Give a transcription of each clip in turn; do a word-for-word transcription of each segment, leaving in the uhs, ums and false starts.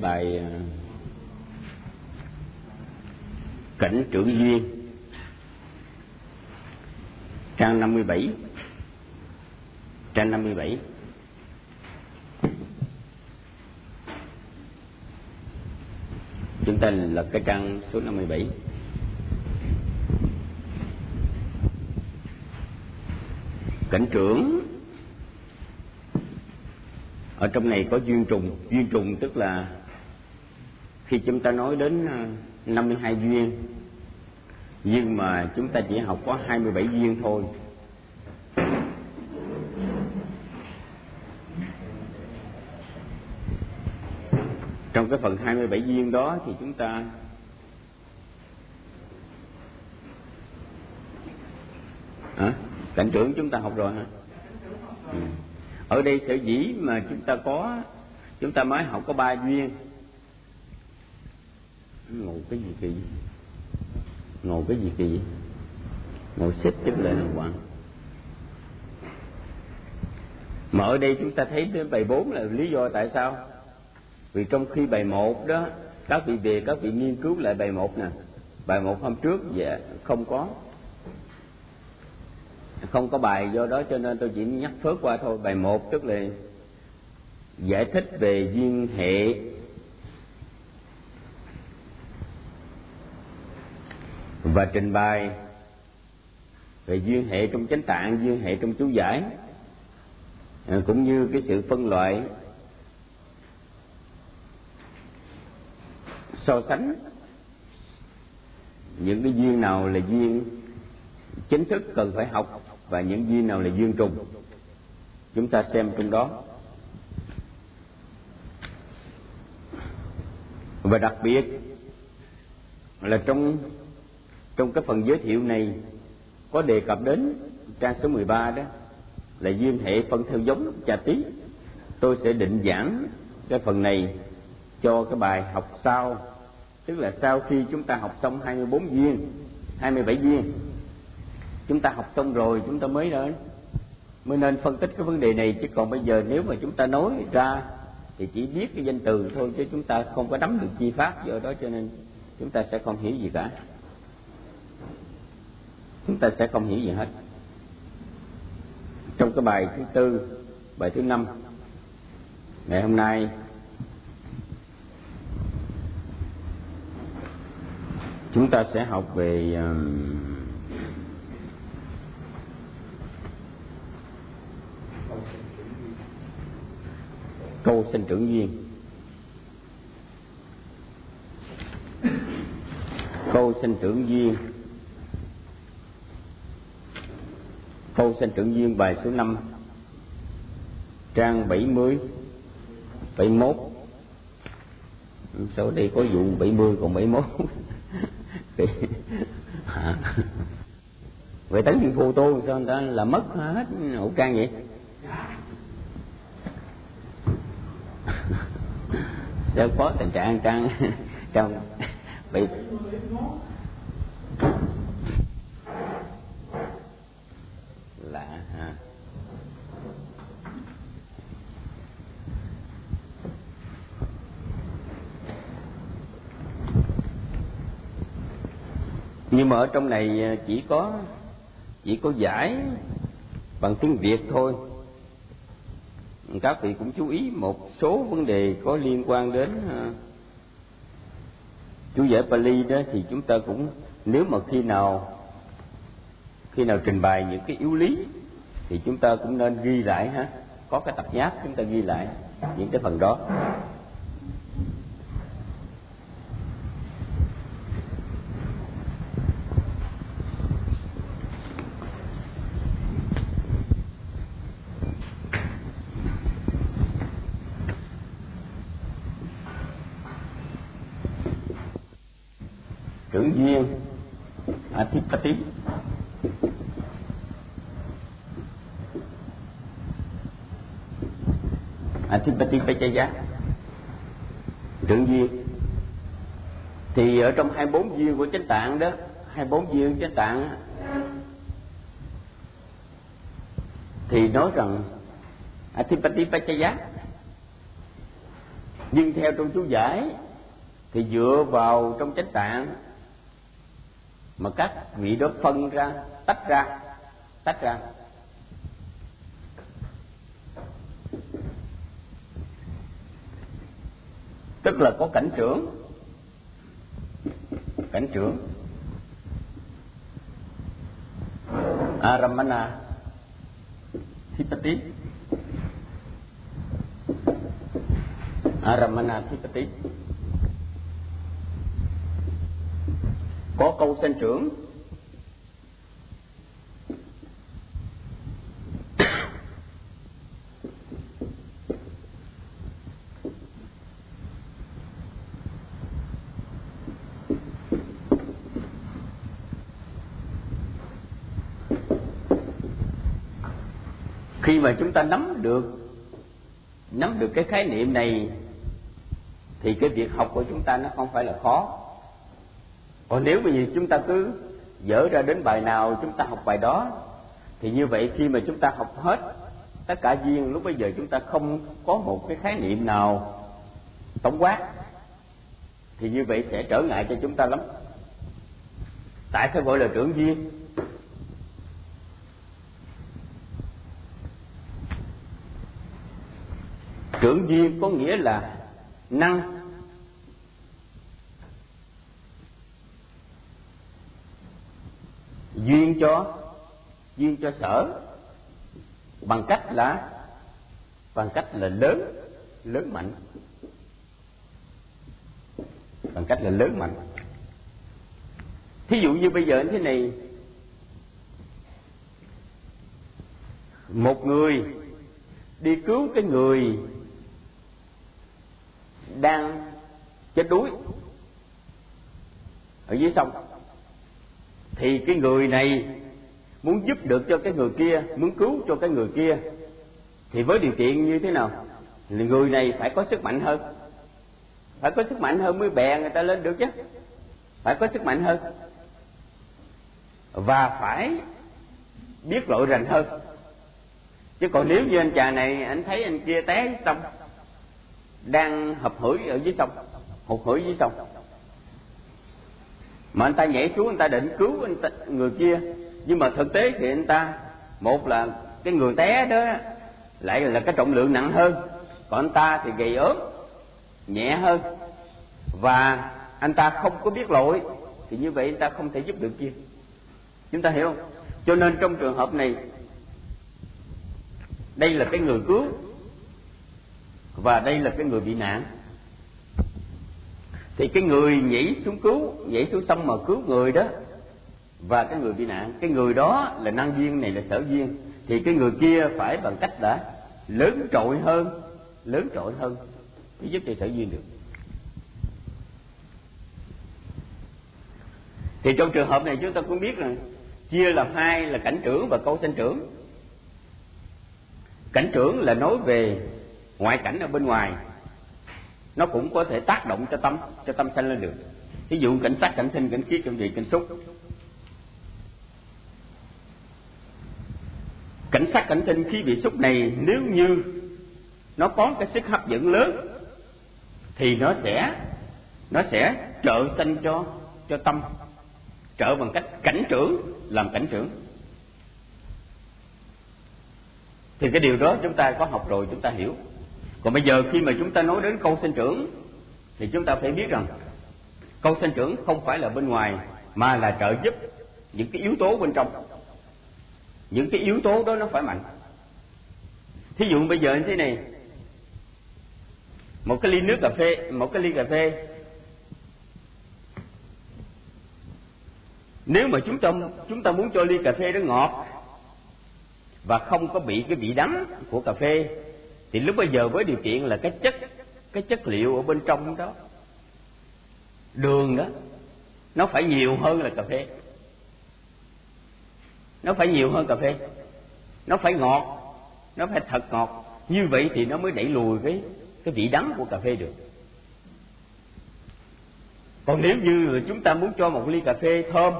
bài Cảnh Trưởng Duyên, trang năm mươi bảy. Trang năm mươi bảy. Chúng ta lật cái trang số năm mươi bảy. Cảnh trưởng ở trong này có duyên trùng. Duyên trùng tức là khi chúng ta nói đến năm mươi hai duyên, nhưng mà chúng ta chỉ học có hai mươi bảy duyên thôi. Trong cái phần hai mươi bảy duyên đó thì chúng ta à, cảnh trưởng chúng ta học rồi hả? Ừ. Ở đây sở dĩ mà chúng ta có chúng ta mới học có ba duyên. Ngồi cái gì kỳ? Ngồi cái gì kỳ? Ngồi xếp chất lại đàng hoàng. Mà ở đây chúng ta thấy đến bài bốn là lý do tại sao? Vì trong khi bài một đó, các vị về các vị nghiên cứu lại bài một nè. Bài một hôm trước dạ không có không có bài, do đó cho nên tôi chỉ nhắc phớt qua thôi. Bài một tức là giải thích về duyên hệ và trình bày về duyên hệ trong chánh tạng, duyên hệ trong chú giải, cũng như cái sự phân loại, so sánh những cái duyên nào là duyên chính thức cần phải học và những duyên nào là duyên trùng. Chúng ta xem trong đó. Và đặc biệt là trong trong cái phần giới thiệu này có đề cập đến trang số mười ba đó là duyên hệ phân theo giống trà tí. Tôi sẽ định giảng cái phần này cho cái bài học sau, tức là sau khi chúng ta học xong hai mươi bốn duyên, hai mươi bảy duyên, chúng ta học xong rồi chúng ta mới đến mới nên phân tích cái vấn đề này. Chứ còn bây giờ nếu mà chúng ta nói ra thì chỉ biết cái danh từ thôi, chứ chúng ta không có nắm được chi pháp, do đó cho nên chúng ta sẽ không hiểu gì cả. Chúng ta sẽ không hiểu gì hết. Trong cái bài thứ tư, bài thứ năm ngày hôm nay, chúng ta sẽ học về um, câu sinh trưởng duyên. Câu sinh trưởng duyên. Câu sinh trưởng duyên bài số năm, trang bảy mươi, bảy mươi mốt. Sao đây có vụ bảy mươi còn bảy mươi mốt? Vậy tấn viên phu tu sao người ta là mất hết hữu trang vậy? Sao có tình trạng trang trong bị lạ ha. Nhưng mà ở trong này chỉ có chỉ có giải bằng tiếng Việt thôi. Các vị cũng chú ý một số vấn đề có liên quan đến uh, chú giải Pali đó, thì chúng ta cũng, nếu mà khi nào khi nào trình bày những cái yếu lý thì chúng ta cũng nên ghi lại ha, có cái tập nháp chúng ta ghi lại những cái phần đó. Trưởng duyên Adhipati. Adhipati Pachaya, trưởng duyên. Thì ở trong hai mươi bốn duyên của chánh tạng đó, hai mươi bốn duyên chánh tạng thì nói rằng Adhipati Pachaya Nhưng theo trong chú giải thì dựa vào trong chánh tạng mà các vị đó phân ra, tách ra, tách ra. Tức là có cảnh trưởng, cảnh trưởng Aramana Thipati, Aramana Thipati, có câu sanh trưởng, khi mà chúng ta nắm được nắm được cái khái niệm này thì cái việc học của chúng ta nó không phải là khó. Còn nếu bây giờ chúng ta cứ dở ra đến bài nào chúng ta học bài đó, thì như vậy khi mà chúng ta học hết tất cả duyên, lúc bây giờ chúng ta không có một cái khái niệm nào tổng quát, thì như vậy sẽ trở ngại cho chúng ta lắm. Tại sao gọi là trưởng duyên? Trưởng duyên có nghĩa là năng duyên cho duyên cho sở bằng cách là bằng cách là lớn lớn mạnh, bằng cách là lớn mạnh. Thí dụ như bây giờ như thế này, một người đi cứu cái người đang chết đuối ở dưới sông, thì cái người này muốn giúp được cho cái người kia, muốn cứu cho cái người kia, thì với điều kiện như thế nào? Thì người này phải có sức mạnh hơn, phải có sức mạnh hơn mới bè người ta lên được chứ, phải có sức mạnh hơn và phải biết lội rành hơn. Chứ còn nếu như anh chàng này anh thấy anh kia té sông, đang hụp hủi ở dưới sông, hụt hủi dưới sông, mà anh ta nhảy xuống anh ta định cứu anh ta, người kia, nhưng mà thực tế thì anh ta, một là cái người té đó lại là cái trọng lượng nặng hơn, còn anh ta thì gầy ốm nhẹ hơn, và anh ta không có biết lội, thì như vậy anh ta không thể giúp được kia. Chúng ta hiểu không? Cho nên trong trường hợp này, đây là cái người cứu và đây là cái người bị nạn. Thì cái người nhảy xuống cứu, nhảy xuống sông mà cứu người đó, và cái người bị nạn, cái người đó là năng duyên, này là sở duyên, thì cái người kia phải bằng cách đã lớn trội hơn, lớn trội hơn mới giúp cho sở duyên được. Thì trong trường hợp này chúng ta cũng biết rằng chia làm hai là cảnh trưởng và câu sanh trưởng. Cảnh trưởng là nói về ngoại cảnh ở bên ngoài, nó cũng có thể tác động cho tâm, cho tâm sanh lên được. Ví dụ cảnh sắc, cảnh thinh, cảnh khiết, cảnh vị, cảnh xúc. Cảnh sắc, cảnh thinh, khí vị, xúc này nếu như nó có cái sức hấp dẫn lớn thì nó sẽ nó sẽ trợ sanh cho cho tâm, trợ bằng cách cảnh trưởng, làm cảnh trưởng. Thì cái điều đó chúng ta có học rồi, chúng ta hiểu. Còn bây giờ khi mà chúng ta nói đến câu sanh trưởng thì chúng ta phải biết rằng câu sanh trưởng không phải là bên ngoài, mà là trợ giúp những cái yếu tố bên trong. Những cái yếu tố đó nó phải mạnh. Thí dụ bây giờ như thế này, một cái ly nước cà phê, một cái ly cà phê, nếu mà chúng ta chúng ta muốn cho ly cà phê đó ngọt và không có bị cái vị đắng của cà phê, thì lúc bây giờ với điều kiện là cái chất cái chất liệu ở bên trong đó, đường đó, nó phải nhiều hơn là cà phê, nó phải nhiều hơn cà phê, nó phải ngọt, nó phải thật ngọt. Như vậy thì nó mới đẩy lùi cái cái vị đắng của cà phê được. Còn nếu như chúng ta muốn cho một ly cà phê thơm,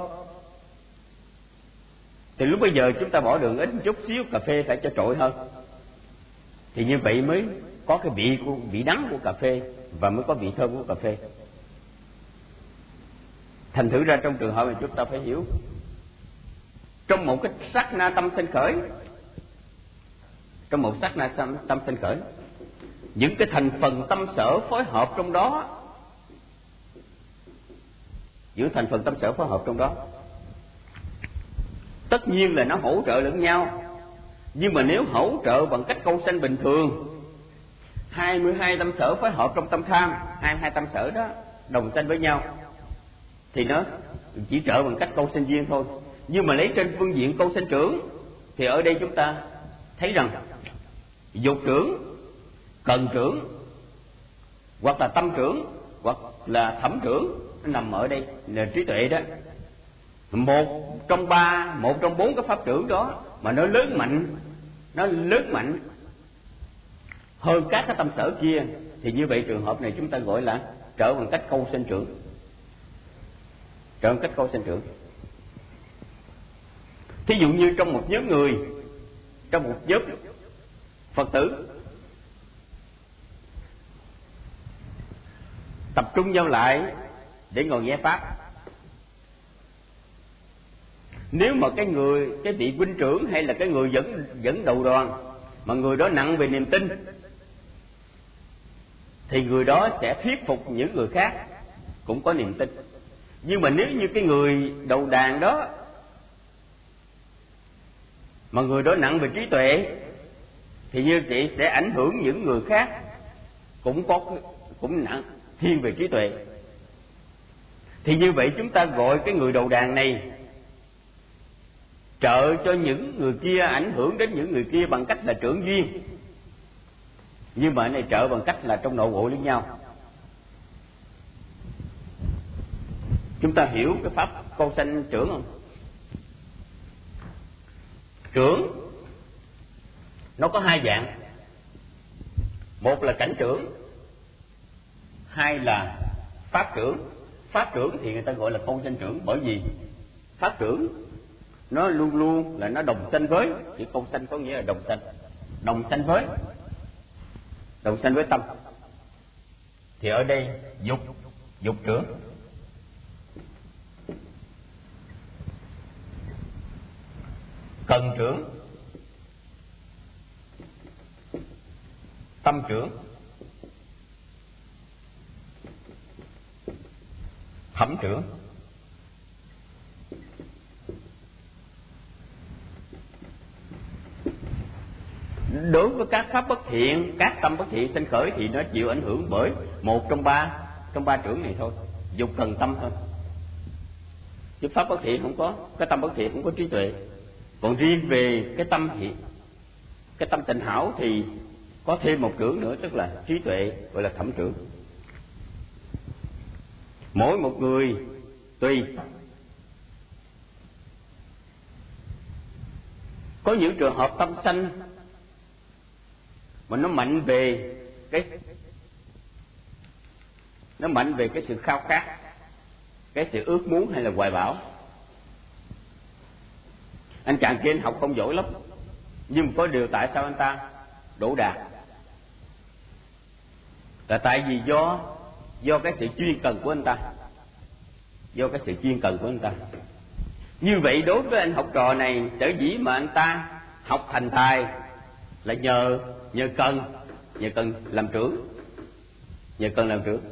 thì lúc bây giờ chúng ta bỏ đường ít chút xíu, cà phê phải cho trội hơn, thì như vậy mới có cái vị của vị đắng của cà phê và mới có vị thơm của cà phê. Thành thử ra trong trường hợp này chúng ta phải hiểu, trong một cái sát na tâm sanh khởi, trong một sát na tâm, tâm sanh khởi, những cái thành phần tâm sở phối hợp trong đó, những thành phần tâm sở phối hợp trong đó, tất nhiên là nó hỗ trợ lẫn nhau. Nhưng mà nếu hỗ trợ bằng cách câu sanh bình thường, hai mươi hai tâm sở phối hợp trong tâm tham, hai mươi hai tâm sở đó đồng sanh với nhau, thì nó chỉ trợ bằng cách câu sanh duyên thôi. Nhưng mà lấy trên phương diện câu sanh trưởng, thì ở đây chúng ta thấy rằng dục trưởng, cần trưởng, hoặc là tâm trưởng, hoặc là thẩm trưởng, nó nằm ở đây là trí tuệ đó. Một trong ba, một trong bốn cái pháp trưởng đó mà nó lớn mạnh, nó lớn mạnh hơn các cái tâm sở kia, thì như vậy trường hợp này chúng ta gọi là trợ bằng cách câu sanh trưởng, trợ bằng cách câu sanh trưởng. Thí dụ như trong một nhóm người, trong một nhóm Phật tử tập trung nhau lại để ngồi nghe pháp, nếu mà cái người, cái vị huynh trưởng hay là cái người dẫn dẫn đầu đoàn mà người đó nặng về niềm tin, thì người đó sẽ thuyết phục những người khác cũng có niềm tin. Nhưng mà nếu như cái người đầu đàn đó mà người đó nặng về trí tuệ, thì như vậy sẽ ảnh hưởng những người khác cũng có cũng nặng thiên về trí tuệ. Thì như vậy chúng ta gọi cái người đầu đàn này trợ cho những người kia, ảnh hưởng đến những người kia bằng cách là trưởng duyên. Nhưng mà này trợ bằng cách là trong nội bộ lẫn nhau. Chúng ta hiểu cái pháp câu sanh trưởng không? Trưởng nó có hai dạng, một là cảnh trưởng, hai là pháp trưởng. Pháp trưởng thì người ta gọi là câu sanh trưởng, bởi vì pháp trưởng nó luôn luôn là nó đồng sanh với, chữ câu sanh có nghĩa là đồng sanh, đồng sanh với, đồng sanh với tâm. Thì ở đây dục, dục trưởng, cần trưởng, tâm trưởng, thẩm trưởng. Đối với các pháp bất thiện, các tâm bất thiện sanh khởi thì nó chịu ảnh hưởng bởi một trong ba, trong ba trưởng này thôi, dục cần tâm thôi. Chứ pháp bất thiện không có, cái tâm bất thiện không có trí tuệ. Còn riêng về cái tâm thiện, cái tâm tịnh hảo thì có thêm một trưởng nữa, tức là trí tuệ, gọi là thẩm trưởng. Mỗi một người tùy, có những trường hợp tâm sanh mà nó mạnh về cái nó mạnh về cái sự khao khát, cái sự ước muốn hay là hoài bão. Anh chàng kia anh học không giỏi lắm, nhưng mà có điều tại sao anh ta đỗ đạt, là tại vì do do cái sự chuyên cần của anh ta, do cái sự chuyên cần của anh ta. Như vậy đối với anh học trò này, sở dĩ mà anh ta học thành tài là nhờ nhờ cần nhờ cần làm trưởng, nhờ cần làm trưởng.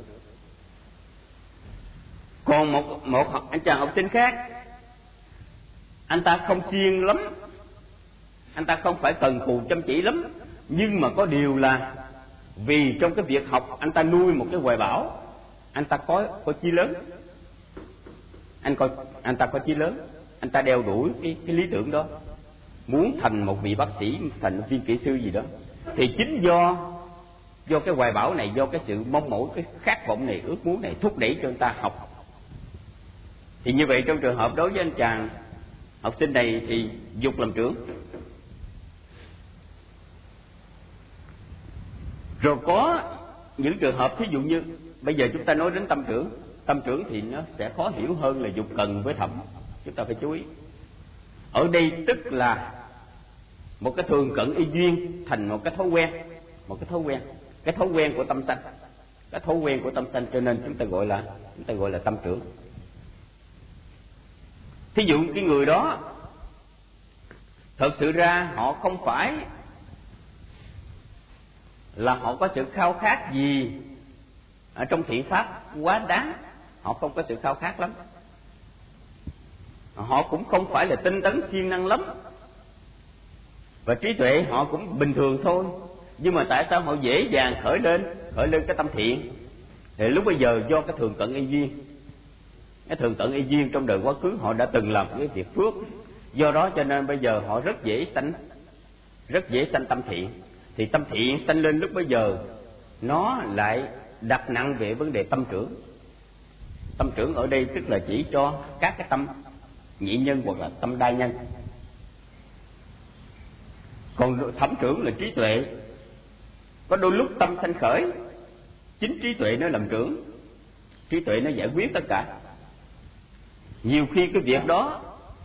Còn một một học, anh chàng học sinh khác, anh ta không siêng lắm, anh ta không phải cần cù chăm chỉ lắm, nhưng mà có điều là vì trong cái việc học anh ta nuôi một cái hoài bão, anh ta có có chí lớn, anh coi anh ta có chí lớn, anh ta đeo đuổi cái, cái lý tưởng đó, muốn thành một vị bác sĩ, thành một viên kỹ sư gì đó. Thì chính do do cái hoài bão này, do cái sự mong mỏi, cái khát vọng này, ước muốn này thúc đẩy cho anh ta học. Thì như vậy trong trường hợp đối với anh chàng học sinh này thì dục làm trưởng. Rồi có những trường hợp thí dụ như bây giờ chúng ta nói đến tâm trưởng, tâm trưởng thì nó sẽ khó hiểu hơn là dục cần với thẩm, chúng ta phải chú ý. Ở đây tức là một cái thường cận y duyên thành một cái thói quen, một cái thói quen, cái thói quen của tâm sanh. cái thói quen của tâm sanh, cho nên chúng ta gọi là chúng ta gọi là tâm trưởng. Thí dụ cái người đó thật sự ra họ không phải là họ có sự khao khát gì ở trong thiện pháp quá đáng, họ không có sự khao khát lắm, họ cũng không phải là tinh tấn siêng năng lắm, và trí tuệ họ cũng bình thường thôi. Nhưng mà tại sao họ dễ dàng khởi lên khởi lên cái tâm thiện? Thì lúc bây giờ do cái thường cận y duyên, cái thường cận y duyên trong đời quá khứ họ đã từng làm cái việc phước, do đó cho nên bây giờ họ rất dễ sanh rất dễ sanh tâm thiện. Thì tâm thiện sanh lên lúc bây giờ nó lại đặt nặng về vấn đề tâm trưởng. Tâm trưởng ở đây tức là chỉ cho các cái tâm nhị nhân hoặc là tâm đa nhân. Còn thẩm trưởng là trí tuệ. Có đôi lúc tâm sanh khởi, chính trí tuệ nó làm trưởng, trí tuệ nó giải quyết tất cả. Nhiều khi cái việc đó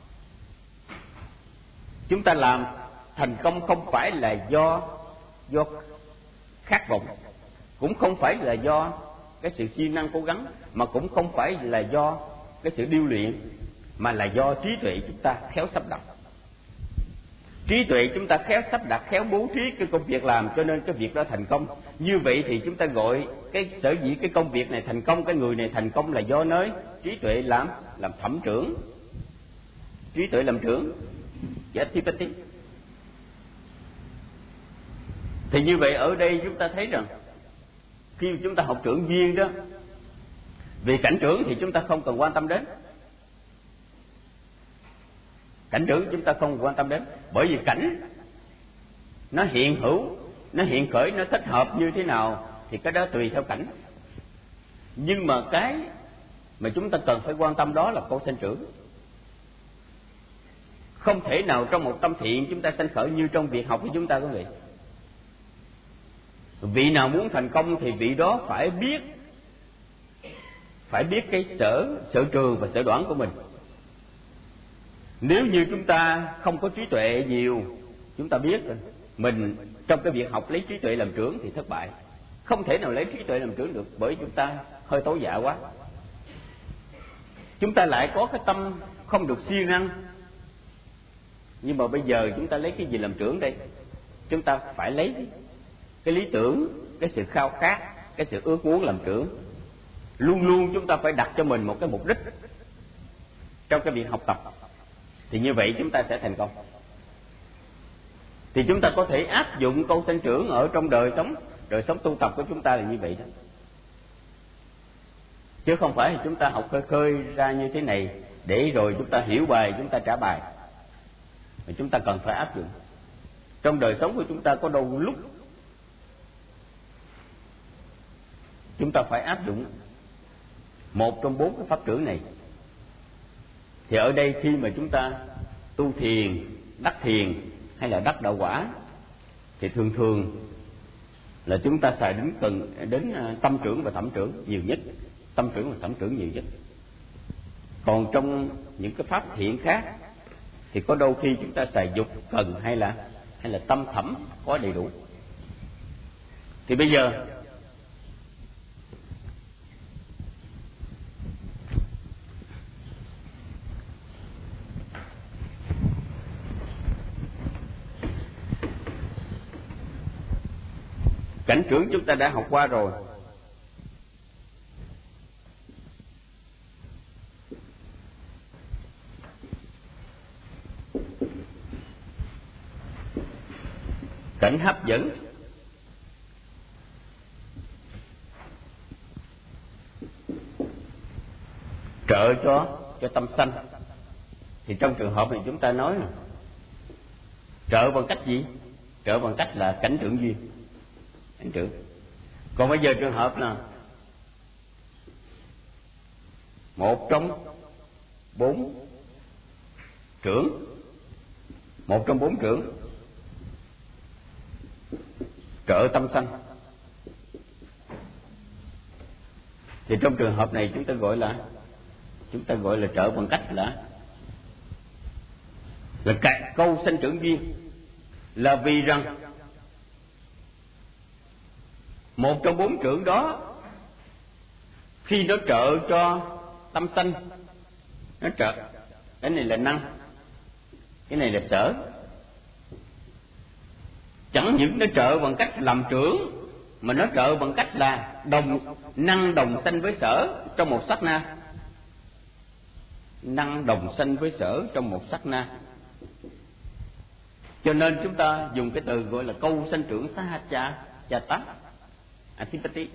chúng ta làm thành công không phải là do do khát vọng, cũng không phải là do cái sự siêng năng cố gắng, mà cũng không phải là do cái sự điêu luyện, mà là do trí tuệ chúng ta khéo sắp đặt. Trí tuệ chúng ta khéo sắp đặt, khéo bố trí cái công việc làm, cho nên cái việc đó thành công. Như vậy thì chúng ta gọi cái sở dĩ cái công việc này thành công, cái người này thành công là do nơi trí tuệ làm làm thẩm trưởng, trí tuệ làm trưởng, Yathipati. Thì như vậy ở đây chúng ta thấy rằng khi chúng ta học trưởng duyên đó, vì cảnh trưởng thì chúng ta không cần quan tâm đến. Cảnh trưởng chúng ta không quan tâm đến, bởi vì cảnh nó hiện hữu, nó hiện khởi, nó thích hợp như thế nào thì cái đó tùy theo cảnh. Nhưng mà cái mà chúng ta cần phải quan tâm đó là câu sanh trưởng. Không thể nào trong một tâm thiện chúng ta sanh khởi như trong việc học của chúng ta, quý vị. Vị nào muốn thành công thì vị đó phải biết phải biết cái sở sở trường và sở đoản của mình. Nếu như chúng ta không có trí tuệ nhiều, chúng ta biết rồi, mình trong cái việc học lấy trí tuệ làm trưởng thì thất bại. Không thể nào lấy trí tuệ làm trưởng được, bởi chúng ta hơi tối dạ quá. Chúng ta lại có cái tâm không được siêng năng. Nhưng mà bây giờ chúng ta lấy cái gì làm trưởng đây? Chúng ta phải lấy cái lý tưởng, cái sự khao khát, cái sự ước muốn làm trưởng. Luôn luôn chúng ta phải đặt cho mình một cái mục đích trong cái việc học tập, thì như vậy chúng ta sẽ thành công. Thì chúng ta có thể áp dụng câu sanh trưởng ở trong đời sống đời sống tu tập của chúng ta là như vậy đó, chứ không phải chúng ta học khơi khơi ra như thế này để rồi chúng ta hiểu bài chúng ta trả bài. Mà chúng ta cần phải áp dụng trong đời sống của chúng ta. Có đôi lúc chúng ta phải áp dụng một trong bốn cái pháp trưởng này. Thì ở đây khi mà chúng ta tu thiền, đắc thiền hay là đắc đạo quả, thì thường thường là chúng ta xài đến cần đến tâm trưởng và thẩm trưởng nhiều nhất, tâm trưởng và thẩm trưởng nhiều nhất. Còn trong những cái pháp thiện khác thì có đôi khi chúng ta xài dục cần hay là hay là tâm thẩm có đầy đủ. Thì bây giờ cảnh trưởng chúng ta đã học qua rồi. Cảnh hấp dẫn, trợ cho cho tâm sanh. Thì trong trường hợp này chúng ta nói là trợ bằng cách gì? Trợ bằng cách là cảnh trưởng duyên, cảnh trưởng. Còn bây giờ trường hợp là một trong bốn trưởng, một trong bốn trưởng trợ tâm sanh, thì trong trường hợp này chúng ta gọi là chúng ta gọi là trợ bằng cách là là cả câu sanh trưởng duyên. Là vì rằng một trong bốn trưởng đó khi nó trợ cho tâm sanh, nó trợ, cái này là năng, cái này là sở. Chẳng những nó trợ bằng cách làm trưởng, mà nó trợ bằng cách là đồng năng đồng sanh với sở trong một sát na. Năng đồng sanh với sở trong một sát na. Cho nên chúng ta dùng cái từ gọi là câu sanh trưởng sahacha chata athipati.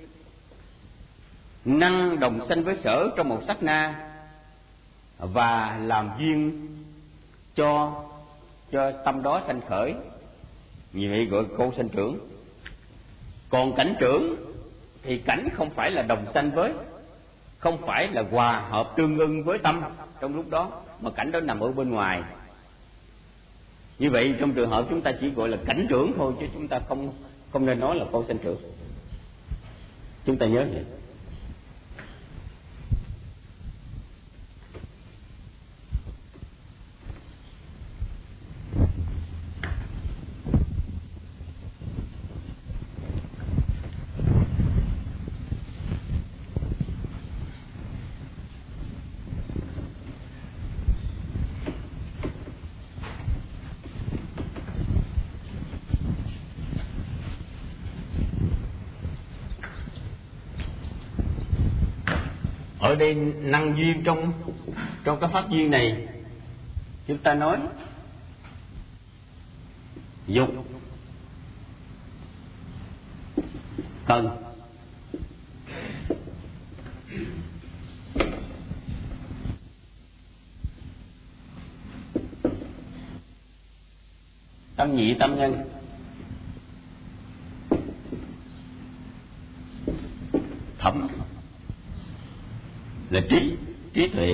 Năng đồng sanh với sở trong một sát na và làm duyên cho cho tâm đó sanh khởi, như vậy gọi câu sanh trưởng. Còn cảnh trưởng thì cảnh không phải là đồng sanh với, không phải là hòa hợp tương ưng với tâm trong lúc đó, mà cảnh đó nằm ở bên ngoài. Như vậy trong trường hợp chúng ta chỉ gọi là cảnh trưởng thôi, chứ chúng ta không không nên nói là câu sanh trưởng. Chúng ta nhớ vậy. Ở đây năng duyên trong trong cái pháp duyên này, chúng ta nói dục, cần, tâm nhị tâm nhân, thẩm là trí, trí tuệ.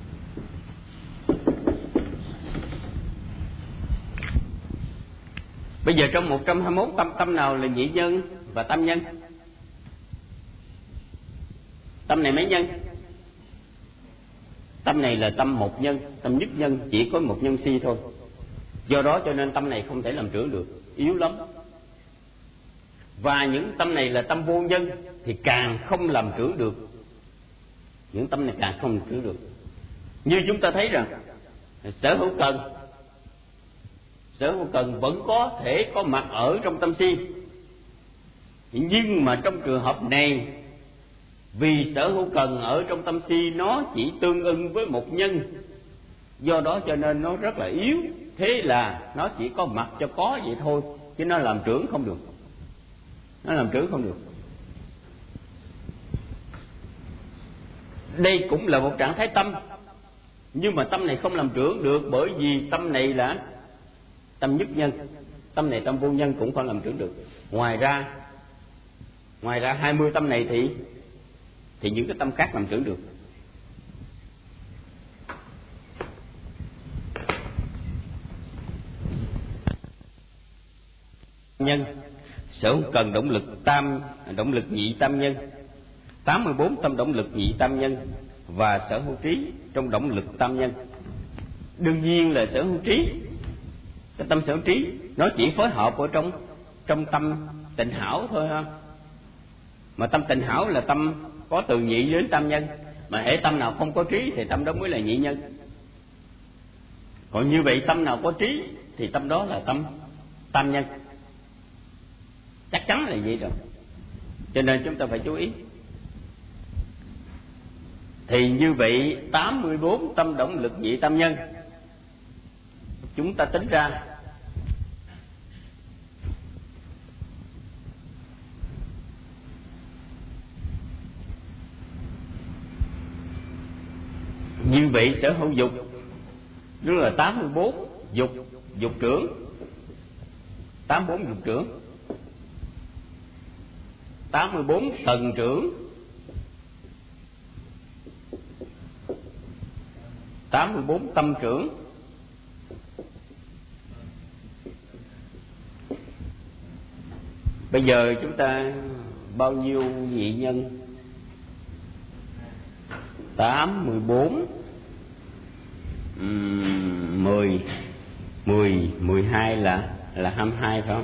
Bây giờ trong một trăm hai mươi mốt tâm, tâm nào là nhị nhân và tam nhân? Tâm này mấy nhân? Tâm này là tâm một nhân, tâm nhất nhân, chỉ có một nhân si thôi. Do đó cho nên tâm này không thể làm trưởng được, yếu lắm. Và những tâm này là tâm vô nhân thì càng không làm trưởng được. Những tâm này càng không làm trưởng được. Như chúng ta thấy rằng sở hữu cần, sở hữu cần vẫn có thể có mặt ở trong tâm si. Nhưng mà trong trường hợp này, vì sở hữu cần ở trong tâm si nó chỉ tương ưng với một nhân, do đó cho nên nó rất là yếu. Thế là nó chỉ có mặt cho có vậy thôi, chứ nó làm trưởng không được. Nó làm trưởng không được. Đây cũng là một trạng thái tâm, nhưng mà tâm này không làm trưởng được, bởi vì tâm này là tâm nhất nhân, tâm này tâm vô nhân cũng không làm trưởng được. Ngoài ra, ngoài ra hai mươi tâm này thì thì những cái tâm khác làm trưởng được. Nhân sở hữu cần động lực tam, động lực nhị tam nhân, tám mươi bốn tâm động lực nhị tam nhân và sở hữu trí trong động lực tam nhân. Đương nhiên là sở hữu trí, cái tâm sở hữu trí nó chỉ phối hợp ở trong trong tâm tịnh hảo thôi ha. Mà tâm tịnh hảo là tâm có từ nhị đến tam nhân, mà hễ tâm nào không có trí thì tâm đó mới là nhị nhân. Còn như vậy tâm nào có trí thì tâm đó là tâm tam nhân, chắc chắn là vậy rồi. Cho nên chúng ta phải chú ý. Thì như vậy tám mươi bốn tâm động lực nhị tam nhân, chúng ta tính ra như vậy sở hữu dục đó là tám mươi bốn dục, dục trưởng, tám mươi bốn dục trưởng, tám mươi bốn tầng trưởng, tám mươi bốn tâm trưởng, bây giờ chúng ta bao nhiêu nhị nhân? Tám, mười bốn, mười, mười, mười hai là là hai mươi hai phải không?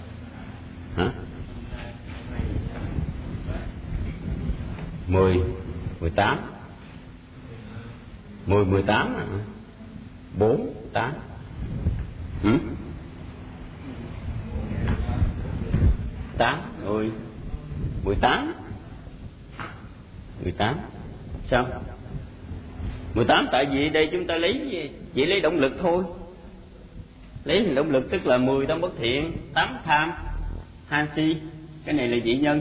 Hả? Mười, mười tám. Mười, mười tám à? Bốn, tám. Ừ? Tám, rồi. Mười tám. Mười tám. Sao? Mười tám tại vì đây chúng ta lấy chỉ lấy động lực thôi. Lấy động lực tức là mười tâm bất thiện, tám tham, han si, cái này là dị nhân.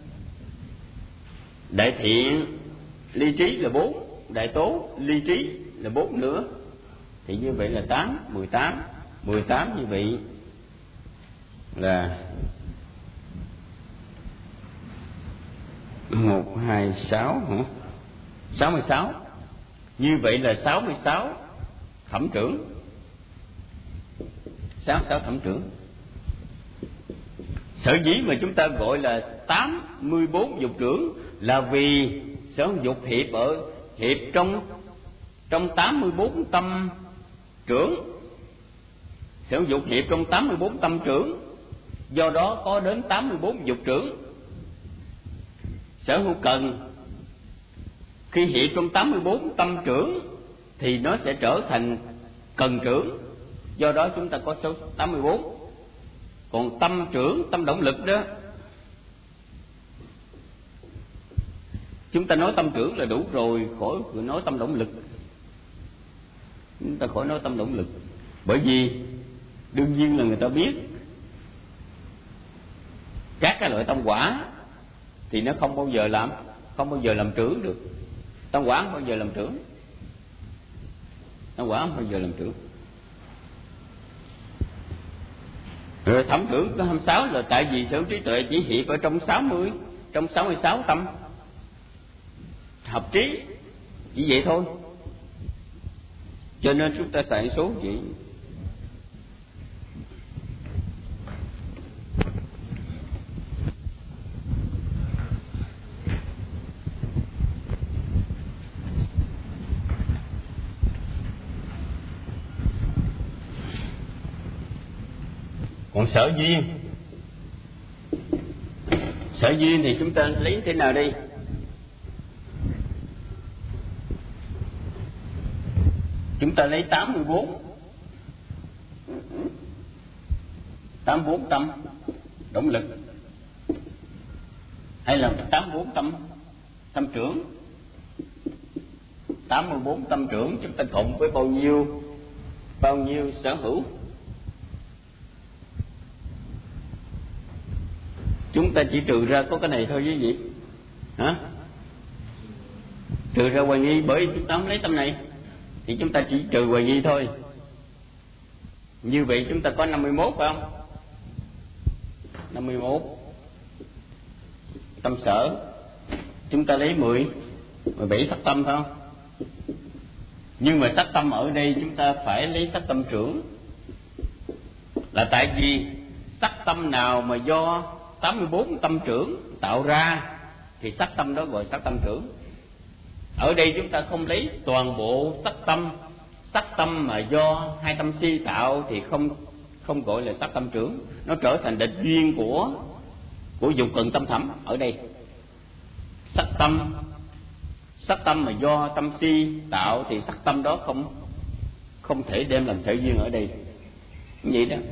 Đại thiện ly trí là bốn, đại tố ly trí là bốn nữa. Thì như vậy là tám, mười tám, mười tám như vậy là một, hai, sáu hả? Sáu mươi sáu. Như vậy là sáu mươi sáu thẩm trưởng. Sáu mươi sáu thẩm trưởng. Sở dĩ mà chúng ta gọi là tám mươi bốn dục trưởng là vì sở dục hiệp ở hiệp trong trong tám mươi bốn tâm trưởng. Sở dục hiệp trong tám mươi bốn tâm trưởng, do đó có đến tám mươi bốn dục trưởng. Sở hữu cần khi hiệp trong tám mươi bốn tâm trưởng thì nó sẽ trở thành cần trưởng, do đó chúng ta có số tám mươi bốn. Còn tâm trưởng, tâm động lực đó, chúng ta nói tâm trưởng là đủ rồi, khỏi nói tâm động lực. Chúng ta khỏi nói tâm động lực. Bởi vì đương nhiên là người ta biết các cái loại tâm quả thì nó không bao giờ làm không bao giờ làm trưởng được. Tâm quả không bao giờ làm trưởng. Tâm quả không bao giờ làm trưởng. Rồi thẩm trưởng có hai mươi sáu là tại vì sở trí tuệ chỉ hiệp ở trong sáu mươi, trong sáu mươi sáu tâm hợp trí, chỉ vậy thôi. Cho nên chúng ta xài số vậy. Còn sở duyên, sở duyên thì chúng ta lấy thế nào đây? Chúng ta lấy tám mươi bốn, tám mươi bốn tâm động lực, hay là tám mươi bốn tâm tâm trưởng. Tám mươi bốn tâm trưởng chúng ta cộng với bao nhiêu bao nhiêu sở hữu? Chúng ta chỉ trừ ra có cái này thôi chứ gì? Hả? Trừ ra hoài nghi, bởi chúng ta không lấy tâm này thì chúng ta chỉ trừ hoài nghi thôi. Như vậy chúng ta có năm mươi mốt phải không? năm mươi mốt tâm sở. Chúng ta lấy mười, mười bảy sắc tâm phải không? Nhưng mà sắc tâm ở đây chúng ta phải lấy sắc tâm trưởng. Là tại vì sắc tâm nào mà do tám mươi bốn tâm trưởng tạo ra thì sắc tâm đó gọi sắc tâm trưởng. Ở đây chúng ta không lấy toàn bộ sắc tâm. Sắc tâm mà do hai tâm si tạo thì không không gọi là sắc tâm trưởng. Nó trở thành địch duyên của của dục cần tâm thẩm ở đây. Sắc tâm sắc tâm mà do tâm si tạo thì sắc tâm đó không không thể đem làm sở duyên ở đây. Vậy đó.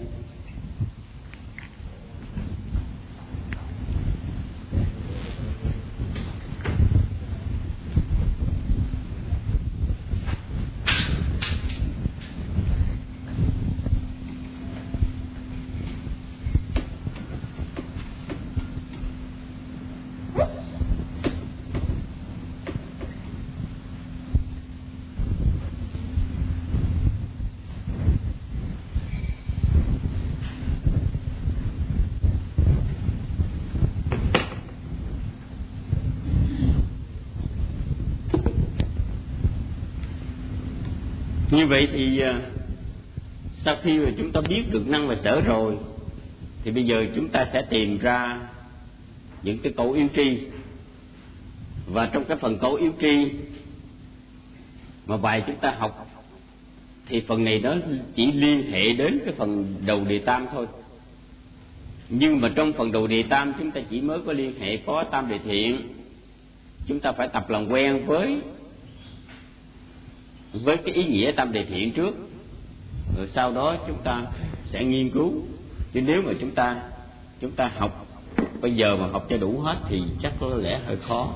Như vậy thì sau khi mà chúng ta biết được năng và sở rồi thì bây giờ chúng ta sẽ tìm ra những cái câu yếu tri. Và trong cái phần câu yếu tri mà bài chúng ta học thì phần này nó chỉ liên hệ đến cái phần đầu đề tam thôi. Nhưng mà trong phần đầu đề tam chúng ta chỉ mới có liên hệ có tam đề thiện, chúng ta phải tập làm quen với với cái ý nghĩa tâm đề thiện trước, rồi sau đó chúng ta sẽ nghiên cứu. Chứ nếu mà chúng ta chúng ta học bây giờ mà học cho đủ hết thì chắc có lẽ hơi khó.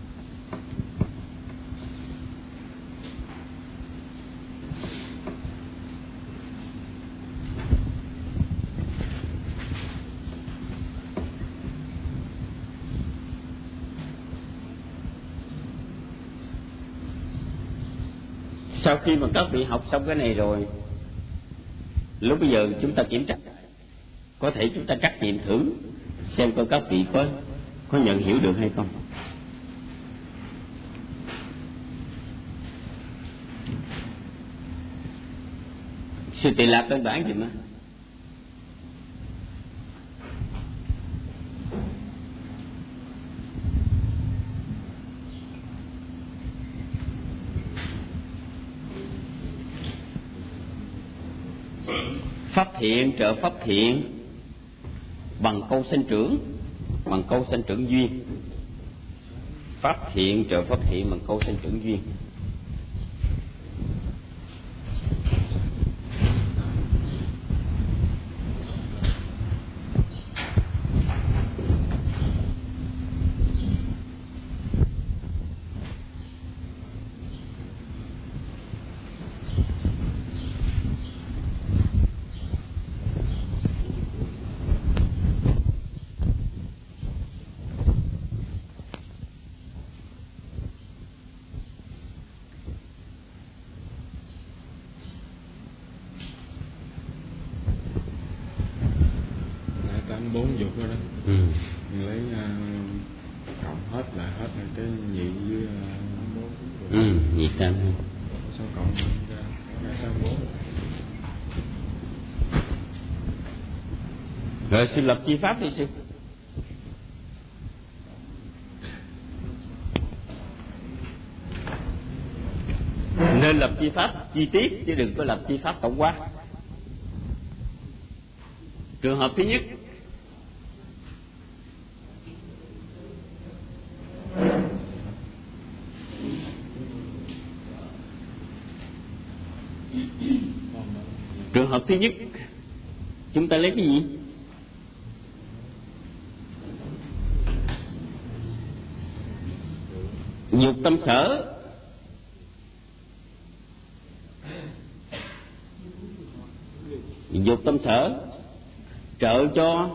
Sau khi mà các vị học xong cái này rồi, lúc bây giờ chúng ta kiểm tra, có thể chúng ta trắc nghiệm thử xem coi các vị có có nhận hiểu được hay không. Sư Tỳ Lạc đơn giản gì mà. Pháp thiện trợ pháp thiện bằng câu sanh trưởng, bằng câu sanh trưởng duyên. Pháp thiện trợ pháp thiện bằng câu sanh trưởng duyên. Bốn dục rồi đó. Ừ. Mình lấy uh, cộng hết lại hết rồi cái nhị với bốn. Uh, ừ, nhị tam. Sao cộng ra hai tam bốn. Rồi sư lập chi pháp đi sư. Nên lập chi pháp chi tiết chứ đừng có lập chi pháp tổng quát. Trường hợp thứ nhất, trường hợp thứ nhất chúng ta lấy cái gì? Dục tâm sở. Dục tâm sở trợ cho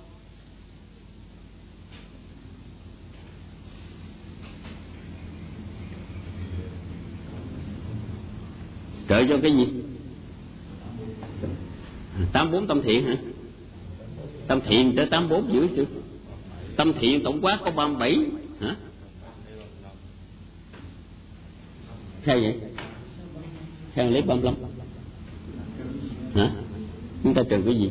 trợ cho cái gì? Tám bốn tâm thiện hả? Tâm thiện tới tám bốn dữ sự. Tâm thiện tổng quát có ba mươi bảy hả? Sao vậy? Sao lấy ba mươi lăm hả? Chúng ta trừ cái gì?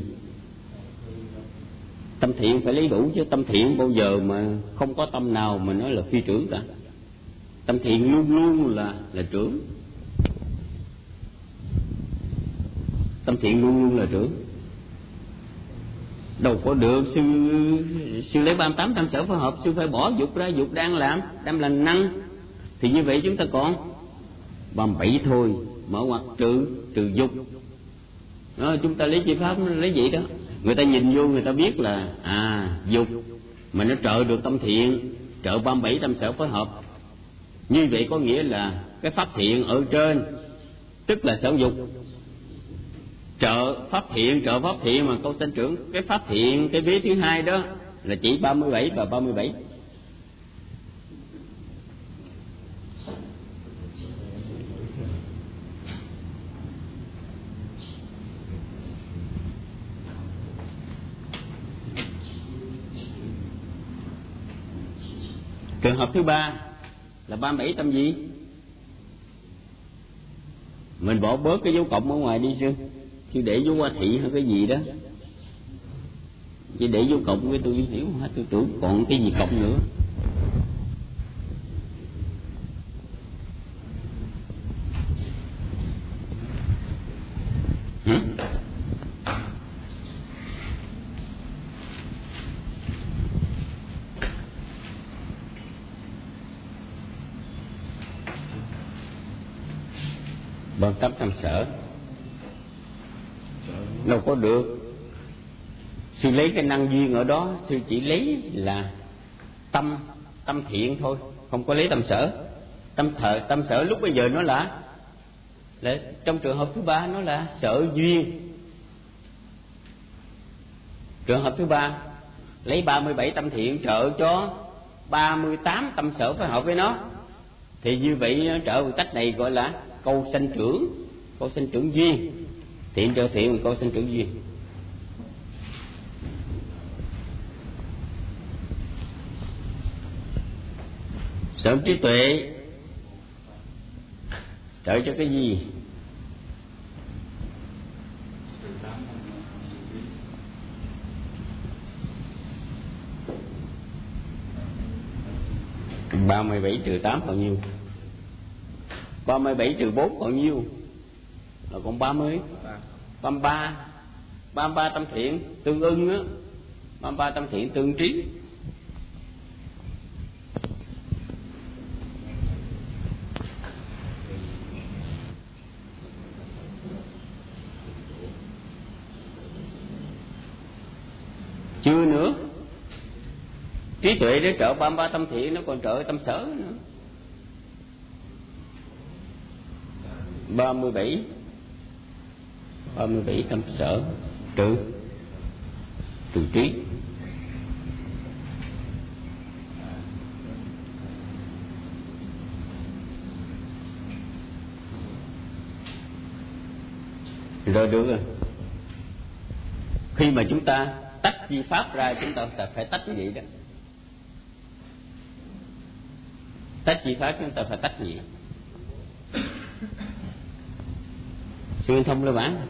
Tâm thiện phải lấy đủ chứ. Tâm thiện bao giờ mà không có tâm nào mà nói là phi trưởng cả. Tâm thiện luôn luôn là là trưởng. Tâm thiện luôn luôn là trưởng. Đâu có được sư sư lấy ba mươi tám tâm sở phối hợp, sư phải bỏ dục ra. Dục đang làm đang là năng, thì như vậy chúng ta còn ba mươi bảy thôi. Mở ngoặc trừ trừ dục đó, chúng ta lấy chi pháp lấy vậy đó. Người ta nhìn vô người ta biết là à dục mà nó trợ được tâm thiện, trợ ba mươi bảy tâm sở phối hợp. Như vậy có nghĩa là cái pháp thiện ở trên tức là sở dục, trợ pháp thiện trợ pháp thiện mà câu sanh trưởng. Cái pháp thiện cái vế thứ hai đó là chỉ ba mươi bảy và ba mươi bảy. Trường hợp thứ ba là ba mươi bảy tâm gì? Mình bỏ bớt cái dấu cộng ở ngoài đi chứ, chứ để dấu qua thị hay cái gì đó. Chỉ để dấu cộng cái tôi hiểu hết, tôi tưởng còn cái gì cộng nữa. Hả? Bằng tâm tâm sở đâu có được. Sư lấy cái năng duyên ở đó, sư chỉ lấy là tâm tâm thiện thôi, không có lấy tâm sở. Tâm thờ tâm sở lúc bây giờ nó là, là trong trường hợp thứ ba nó là sở duyên. Trường hợp thứ ba lấy ba mươi bảy tâm thiện trợ cho ba mươi tám tâm sở phối hợp với nó, thì như vậy trợ một cách này gọi là câu sanh trưởng, câu sanh trưởng duyên. Thiện trợ thiện, câu sanh trưởng duyên. Sở trí tuệ trợ cho cái gì? Ba mươi bảy trừ tám bao nhiêu? Ba mươi bảy trừ bốn bao nhiêu? Là còn ba mươi ba mươi ba. Ba mươi ba tâm thiện tương ưng á, ba mươi ba tâm thiện tương trí. Chưa nữa, trí tuệ để trợ ba mươi ba tâm thiện, nó còn trợ tâm sở nữa. Ba mươi bảy ba mươi bảy tâm sở trừ trừ trí. Rồi được rồi. Khi mà chúng ta tách chi pháp ra, chúng ta phải tách như vậy đó. Tách chi pháp chúng ta phải tách như vậy. Sư thông lên bản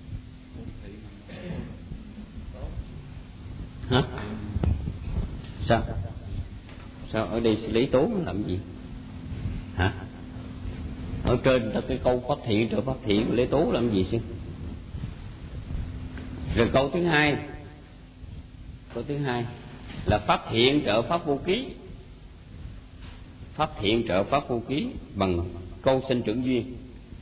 hả? Sao? Sao ở đây xử lý tố làm gì? Hả? Ở trên là cái câu phát thiện rồi phát thiện lấy tố làm gì sư? Rồi câu thứ hai, câu thứ hai là pháp thiện trợ pháp vô ký. Pháp thiện trợ pháp vô ký bằng câu sanh trưởng duyên.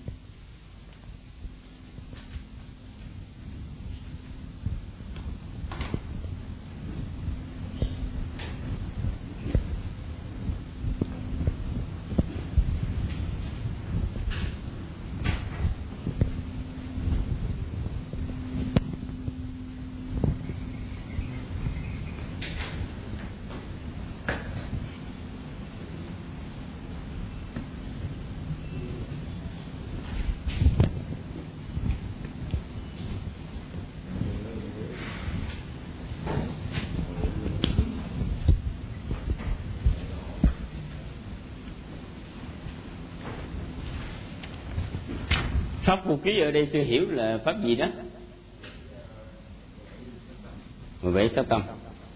Pháp vô ký ở đây sư hiểu là pháp gì đó? Mười bảy sắc tâm.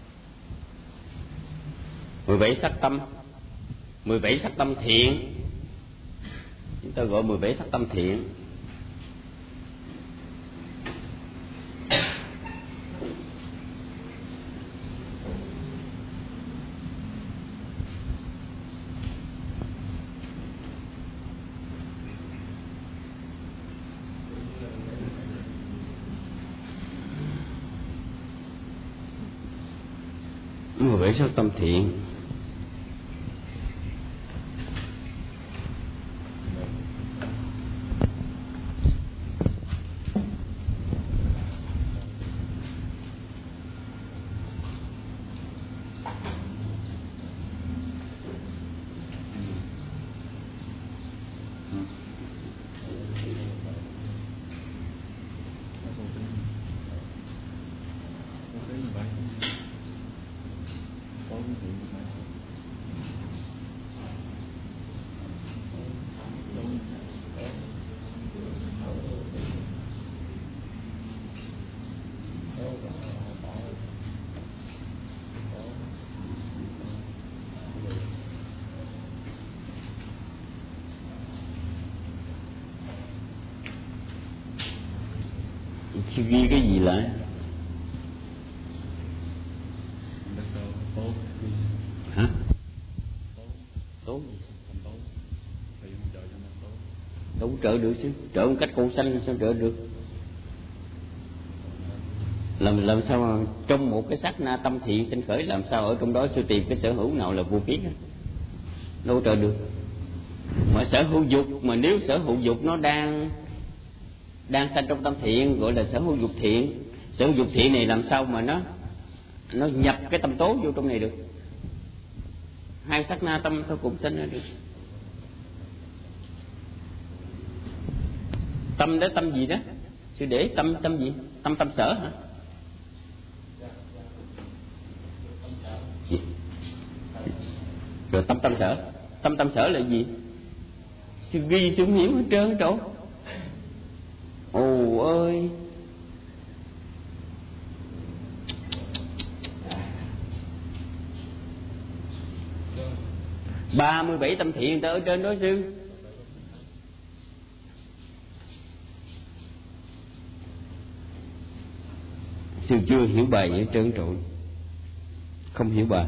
Mười bảy sắc tâm. Mười bảy sắc tâm thiện. Chúng ta gọi mười bảy sắc tâm thiện. Mười bảy sắc tâm thiện. Chị ghi cái gì lại? Hả? Tố gì? đâu trợ được chứ, trợ một cách cầu sanh sao trợ được? Làm làm sao mà trong một cái sát na tâm thiện sinh khởi, làm sao ở trong đó sư tìm cái sở hữu nào là vô kiến? Đâu trợ được. Mà sở hữu dục, mà nếu sở hữu dục nó đang đang sanh trong tâm thiện gọi là sở hữu dục thiện. Sở hữu dục thiện này làm sao mà nó nó nhập cái tâm tố vô trong này được? Hai sát na tâm sao cùng sanh ra được? Tâm đó tâm gì đó? Sư để tâm tâm gì? Tâm tâm sở hả? Rồi tâm tâm sở. Tâm tâm sở là gì? Sư ghi sư không hiểu hết trơn chỗ. Ồ ơi, ba mươi bảy tâm thiện ta ở trên đó sư. Sư chưa hiểu bài vậy trơn trội, không hiểu bài.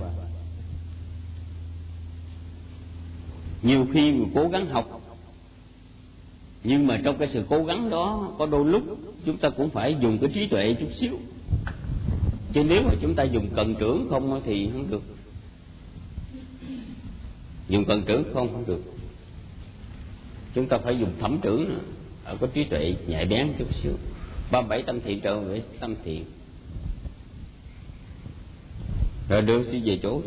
Nhiều khi người cố gắng học, nhưng mà trong cái sự cố gắng đó có đôi lúc chúng ta cũng phải dùng cái trí tuệ chút xíu. Chứ nếu mà chúng ta dùng cận trưởng không thì không được. Dùng cận trưởng không không được. Chúng ta phải dùng thẩm trưởng nữa, ở có trí tuệ nhạy bén chút xíu. ba mươi bảy tâm thiện trở về tâm thiện. Rồi đưa sư về chỗ.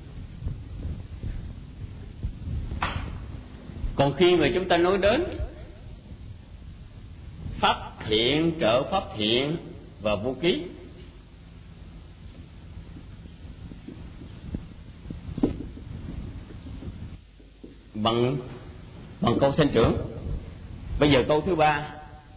Còn khi mà chúng ta nói đến pháp thiện, trợ pháp thiện và vô ký, bằng bằng câu sanh trưởng. Bây giờ câu thứ ba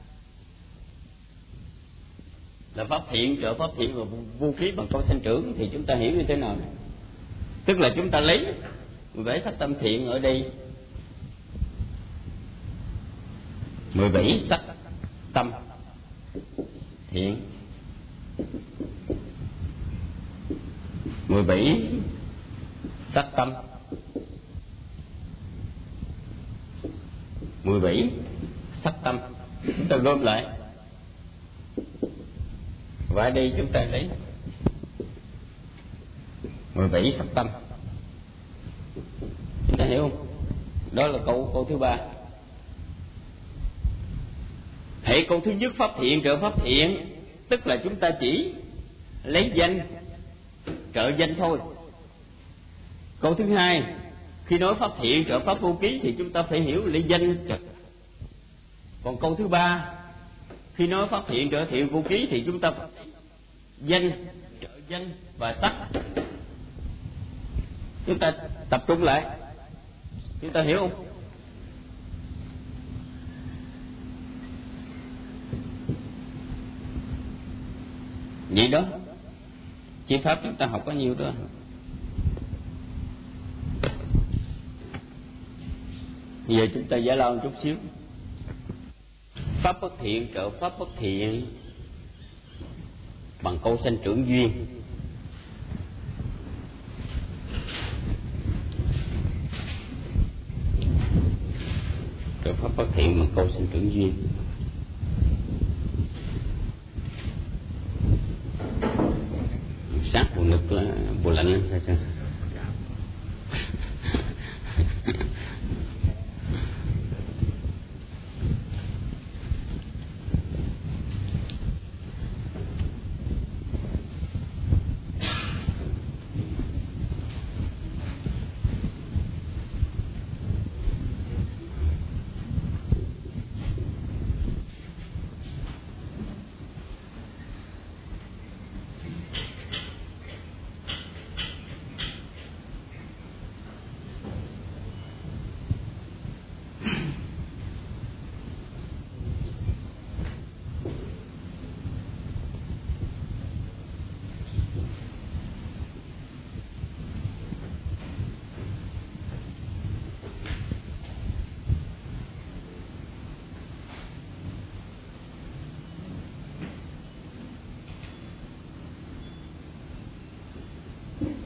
là pháp thiện, trợ pháp thiện và vô ký bằng câu sanh trưởng, thì chúng ta hiểu như thế nào? Tức là chúng ta lấy mười bảy sắc tâm thiện ở đây, mười bảy sắc tâm thiện, mười bảy sắc tâm, mười bảy sắc tâm, chúng ta gom lại, và ở đây chúng ta lấy mười bảy sắc tâm. Chúng ta hiểu không? Đó là câu câu thứ ba. Hệ câu thứ nhất pháp thiện trợ pháp thiện, tức là chúng ta chỉ lấy danh trợ danh thôi. Câu thứ hai, khi nói pháp thiện trợ pháp vô ký thì chúng ta phải hiểu lấy danh trợ. Còn câu thứ ba, khi nói pháp thiện trợ thiện vô ký thì chúng ta phải danh trợ danh và sắc. Chúng ta tập trung lại, chúng ta hiểu không? Vậy đó, chi pháp chúng ta học có nhiêu đó. Bây giờ chúng ta giải lao một chút xíu. Pháp bất thiện trợ pháp bất thiện bằng câu sanh trưởng duyên. Trợ pháp bất thiện bằng câu sanh trưởng duyên. Sát bộ ngực là bộ lạnh lắm sao sao?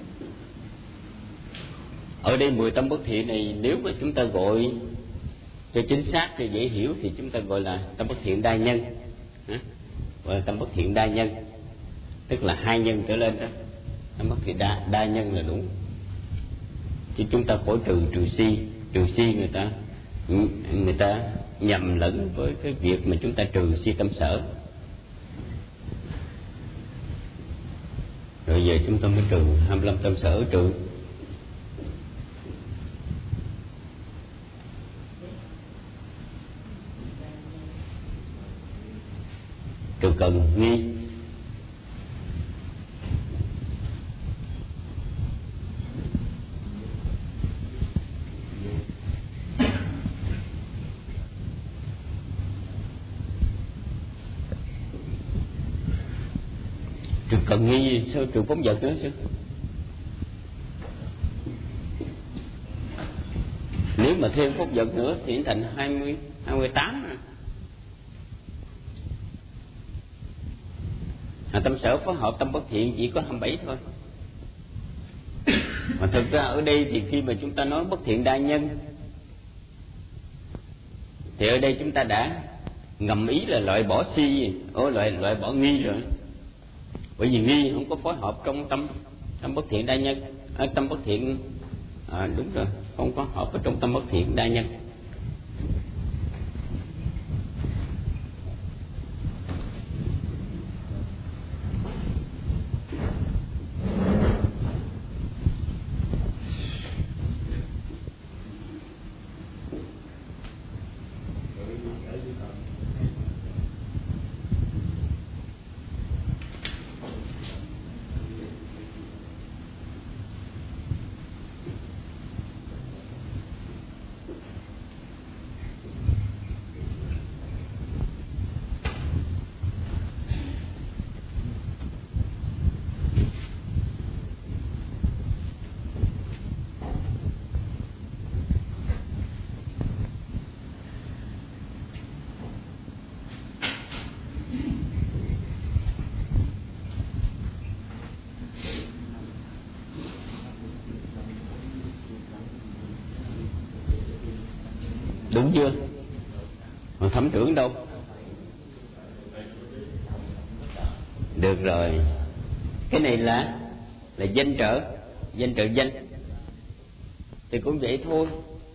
Ở đây mười tâm bất thiện này, nếu mà chúng ta gọi cho chính xác, cho dễ hiểu thì chúng ta gọi là tâm bất thiện đa nhân, gọi là tâm bất thiện đa nhân, tức là hai nhân trở lên đó. Tâm bất thiện đa, đa nhân là đúng, chứ chúng ta khỏi trừ trừ si. Trừ si người ta người ta nhầm lẫn với cái việc mà chúng ta trừ si tâm sở. Rồi giờ chúng ta mới trừ hai mươi lăm tâm sở, trừ trừ cần nghi. Trừ cần nghi sao trừ phóng dật nữa chứ? Nếu mà thêm phóng dật nữa thì thành hai mươi, hai mươi tám rồi. À, tâm sở phối hợp tâm bất thiện chỉ có hai mươi bảy thôi. Mà thực ra ở đây thì khi mà chúng ta nói bất thiện đa nhân thì ở đây chúng ta đã ngầm ý là loại bỏ si, ở loại loại bỏ nghi rồi. Bởi vì nghi không có phối hợp trong tâm tâm bất thiện đa nhân, à, tâm bất thiện à, đúng rồi, không có hợp ở trong tâm bất thiện đa nhân. Đúng chưa? Còn thẩm trưởng đâu? Được rồi. Cái này là là danh trợ, danh trợ danh. Thì cũng vậy thôi.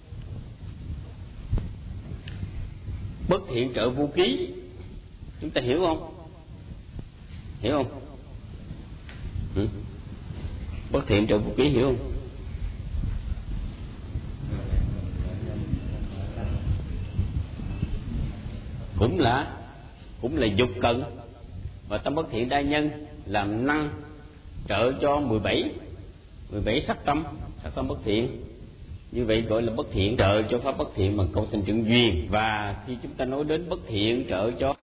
Bất thiện trợ vô ký, chúng ta hiểu không? Hiểu không? Ừ? Bất thiện trợ vô ký hiểu không? Cũng là cũng là dục cận và tâm bất thiện đa nhân làm năng trợ cho mười bảy mười bảy sắc tâm, sắc tâm bất thiện. Như vậy gọi là bất thiện trợ cho pháp bất thiện bằng câu sinh trưởng duyên. Và khi chúng ta nói đến bất thiện trợ cho